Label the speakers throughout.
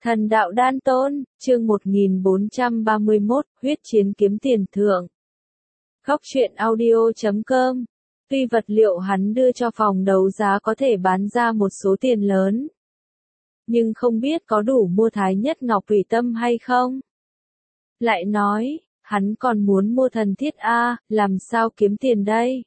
Speaker 1: Thần đạo đan tôn, chương 1431, huyết chiến kiếm tiền thượng. Góc truyện audio.com. Tuy vật liệu hắn đưa cho phòng đấu giá có thể bán ra một số tiền lớn, nhưng không biết có đủ mua Thái Nhất Ngọc Thủy Tâm hay không. Lại nói, hắn còn muốn mua thần thiết A, làm sao kiếm tiền đây?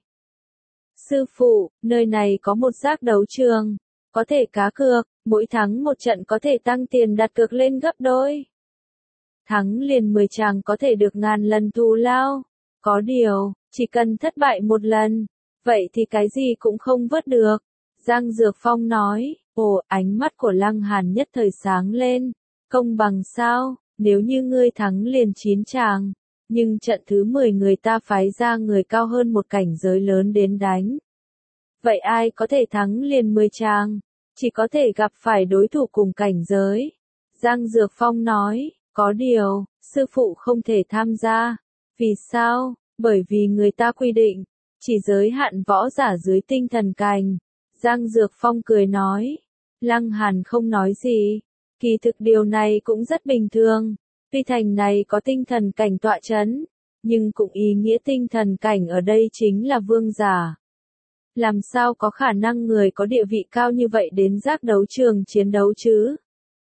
Speaker 1: Sư phụ, nơi này có một giác đấu trường, có thể cá cược, mỗi thắng một trận có thể tăng tiền đặt cược lên gấp đôi. Thắng liền 10 chàng có thể được 1000 lần thù lao. Có điều, chỉ cần thất bại một lần, vậy thì cái gì cũng không vớt được. Giang Dược Phong nói, ánh mắt của Lăng Hàn nhất thời sáng lên. Công bằng sao, nếu như ngươi thắng liền 9 chàng, nhưng trận thứ 10 người ta phái ra người cao hơn một cảnh giới lớn đến đánh. Vậy ai có thể thắng liền 10 chàng? Chỉ có thể gặp phải đối thủ cùng cảnh giới. Giang Dược Phong nói, có điều, sư phụ không thể tham gia. Vì sao? Bởi vì người ta quy định, chỉ giới hạn võ giả dưới tinh thần cảnh. Giang Dược Phong cười nói. Lăng Hàn không nói gì. Kỳ thực điều này cũng rất bình thường. Tuy thành này có tinh thần cảnh tọa chấn, nhưng cũng ý nghĩa tinh thần cảnh ở đây chính là vương giả. Làm sao có khả năng người có địa vị cao như vậy đến giác đấu trường chiến đấu chứ?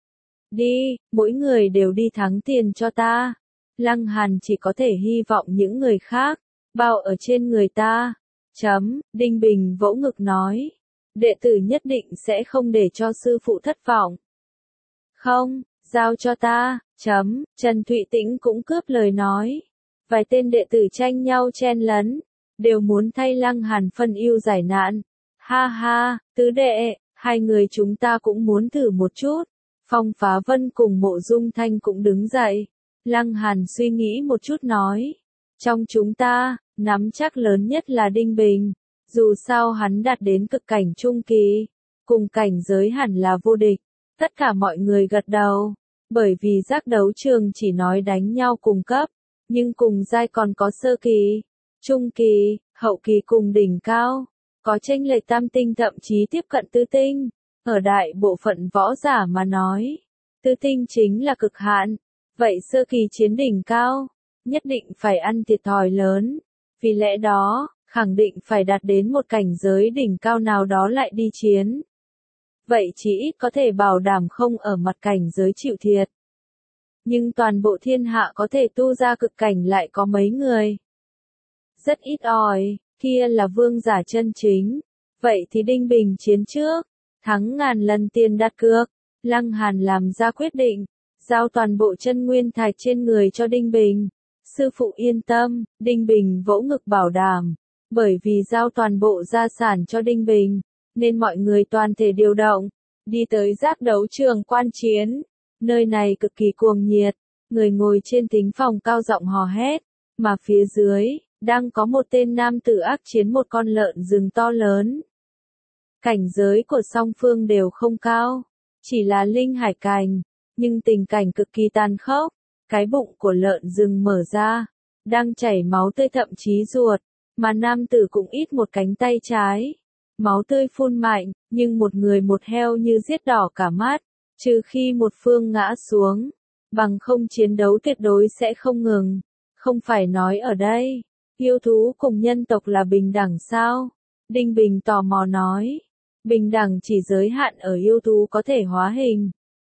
Speaker 1: Đi, mỗi người đều đi thắng tiền cho ta. Lăng Hàn chỉ có thể hy vọng những người khác bao ở trên người ta. Đinh Bình vỗ ngực nói, đệ tử nhất định sẽ không để cho sư phụ thất vọng. Không, giao cho ta. Trần Thụy Tĩnh cũng cướp lời nói. Vài tên đệ tử tranh nhau chen lấn, đều muốn thay Lăng Hàn phân ưu giải nạn. Ha ha, tứ đệ, hai người chúng ta cũng muốn thử một chút. Phong Phá Vân cùng Mộ Dung Thanh cũng đứng dậy. Lăng Hàn suy nghĩ một chút nói, trong chúng ta, nắm chắc lớn nhất là Đinh Bình. Dù sao hắn đạt đến cực cảnh trung kỳ, cùng cảnh giới hẳn là vô địch. Tất cả mọi người gật đầu, bởi vì giác đấu trường chỉ nói đánh nhau cùng cấp, nhưng cùng giai còn có sơ kỳ, trung kỳ, hậu kỳ cùng đỉnh cao, có chênh lệch tam tinh thậm chí tiếp cận tứ tinh. Ở đại bộ phận võ giả mà nói, tứ tinh chính là cực hạn, vậy sơ kỳ chiến đỉnh cao, nhất định phải ăn thiệt thòi lớn. Vì lẽ đó, khẳng định phải đạt đến một cảnh giới đỉnh cao nào đó lại đi chiến. Vậy chỉ ít có thể bảo đảm không ở mặt cảnh giới chịu thiệt. Nhưng toàn bộ thiên hạ có thể tu ra cực cảnh lại có mấy người? Rất ít ỏi, kia là vương giả chân chính. Vậy thì Đinh Bình chiến trước, thắng 1000 lần tiền đặt cược. Lăng Hàn làm ra quyết định, giao toàn bộ chân nguyên thạch trên người cho Đinh Bình. Sư phụ yên tâm, Đinh Bình vỗ ngực bảo đảm. Bởi vì giao toàn bộ gia sản cho Đinh Bình, nên mọi người toàn thể điều động, đi tới giác đấu trường quan chiến. Nơi này cực kỳ cuồng nhiệt, người ngồi trên thính phòng cao giọng hò hét, mà phía dưới, đang có một tên nam tử ác chiến một con lợn rừng to lớn. Cảnh giới của song phương đều không cao, chỉ là linh hải cảnh, nhưng tình cảnh cực kỳ tàn khốc. Cái bụng của lợn rừng mở ra, đang chảy máu tươi thậm chí ruột, mà nam tử cũng ít một cánh tay trái. Máu tươi phun mạnh, nhưng một người một heo như giết đỏ cả mắt, trừ khi một phương ngã xuống, bằng không chiến đấu tuyệt đối sẽ không ngừng. Không phải nói ở đây, yêu thú cùng nhân tộc là bình đẳng sao? Đinh Bình tò mò nói, bình đẳng chỉ giới hạn ở yêu thú có thể hóa hình.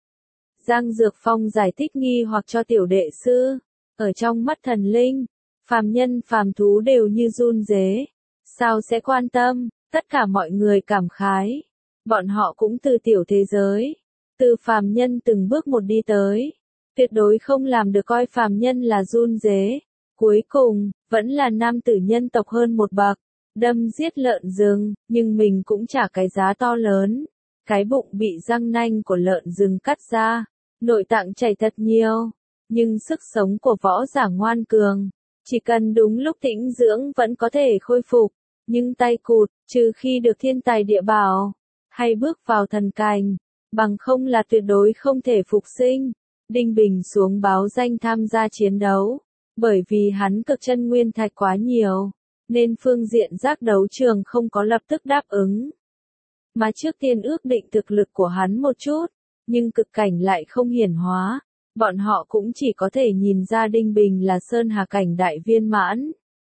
Speaker 1: Giang Dược Phong giải thích nghi hoặc cho tiểu đệ sư, ở trong mắt thần linh, phàm nhân phàm thú đều như run rế, sao sẽ quan tâm? Tất cả mọi người cảm khái, bọn họ cũng từ tiểu thế giới, từ phàm nhân từng bước một đi tới, tuyệt đối không làm được coi phàm nhân là run rế. Cuối cùng, vẫn là nam tử nhân tộc hơn một bậc, đâm giết lợn rừng, nhưng mình cũng trả cái giá to lớn. Cái bụng bị răng nanh của lợn rừng cắt ra, nội tạng chảy thật nhiều, nhưng sức sống của võ giả ngoan cường, chỉ cần đúng lúc tĩnh dưỡng vẫn có thể khôi phục. Nhưng tay cụt, trừ khi được thiên tài địa bảo, hay bước vào thần cảnh, bằng không là tuyệt đối không thể phục sinh. Đinh Bình xuống báo danh tham gia chiến đấu, bởi vì hắn cực chân nguyên thạch quá nhiều, nên phương diện giác đấu trường không có lập tức đáp ứng. Mà trước tiên ước định thực lực của hắn một chút, nhưng cực cảnh lại không hiển hóa. Bọn họ cũng chỉ có thể nhìn ra Đinh Bình là Sơn Hà cảnh đại viên mãn.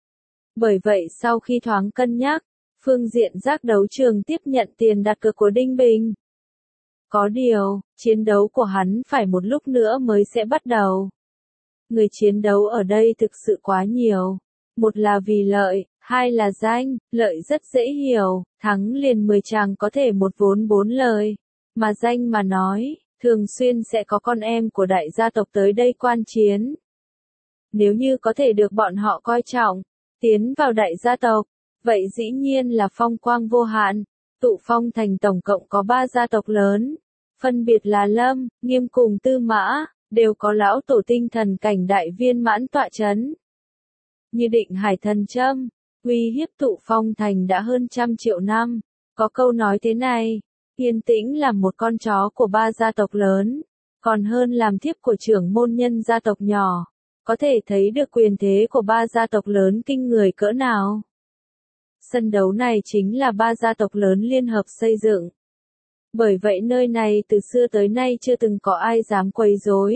Speaker 1: Bởi vậy sau khi thoáng cân nhắc, phương diện giác đấu trường tiếp nhận tiền đặt cược của Đinh Bình. Có điều, chiến đấu của hắn phải một lúc nữa mới sẽ bắt đầu. Người chiến đấu ở đây thực sự quá nhiều. Một là vì lợi, hai là danh, lợi rất dễ hiểu, thắng liền 10 chàng có thể một vốn 4 lời. Mà danh mà nói, thường xuyên sẽ có con em của đại gia tộc tới đây quan chiến. Nếu như có thể được bọn họ coi trọng, tiến vào đại gia tộc, vậy dĩ nhiên là phong quang vô hạn. Tụ Phong Thành tổng cộng có 3 gia tộc lớn, phân biệt là Lâm, Nghiêm cùng Tư Mã, đều có lão tổ tinh thần cảnh đại viên mãn tọa chấn. Như Định Hải Thần Châm, uy hiếp Tụ Phong Thành đã hơn 100 triệu năm. Có câu nói thế này, yên tĩnh làm một con chó của 3 gia tộc lớn, còn hơn làm thiếp của trưởng môn nhân gia tộc nhỏ. Có thể thấy được quyền thế của 3 gia tộc lớn kinh người cỡ nào. Sân đấu này chính là 3 gia tộc lớn liên hợp xây dựng. Bởi vậy nơi này từ xưa tới nay chưa từng có ai dám quấy rối.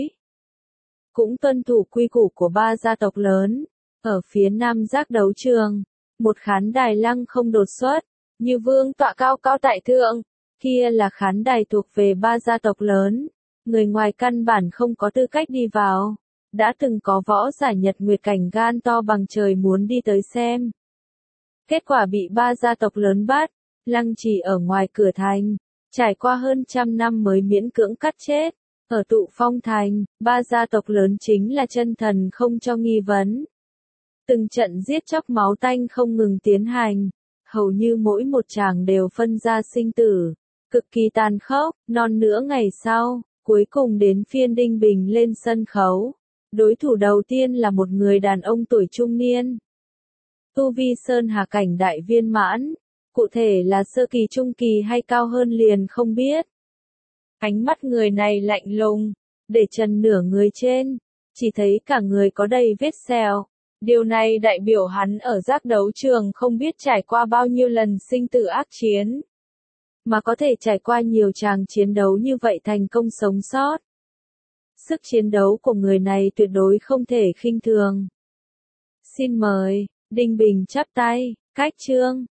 Speaker 1: Cũng tuân thủ quy củ của 3 gia tộc lớn. Ở phía nam giác đấu trường, một khán đài lăng không đột xuất, như vương tọa cao cao tại thượng. Kia là khán đài thuộc về 3 gia tộc lớn. Người ngoài căn bản không có tư cách đi vào. Đã từng có võ giả Nhật Nguyệt cảnh gan to bằng trời muốn đi tới xem. Kết quả bị 3 gia tộc lớn bắt, lăng trì ở ngoài cửa thành, trải qua hơn 100 năm mới miễn cưỡng cắt chết. Ở Tụ Phong Thành, 3 gia tộc lớn chính là chân thần không cho nghi vấn. Từng trận giết chóc máu tanh không ngừng tiến hành, hầu như mỗi một tràng đều phân ra sinh tử, cực kỳ tàn khốc. Non nữa ngày sau, cuối cùng đến phiên Đinh Bình lên sân khấu. Đối thủ đầu tiên là một người đàn ông tuổi trung niên. Tu vi Sơn Hà cảnh đại viên mãn, cụ thể là sơ kỳ trung kỳ hay cao hơn liền không biết. Ánh mắt người này lạnh lùng, để trần nửa người trên, chỉ thấy cả người có đầy vết sẹo. Điều này đại biểu hắn ở giác đấu trường không biết trải qua bao nhiêu lần sinh tử ác chiến, mà có thể trải qua nhiều tràng chiến đấu như vậy thành công sống sót. Sức chiến đấu của người này tuyệt đối không thể khinh thường. Xin mời, Đinh Bình chắp tay, cách chương.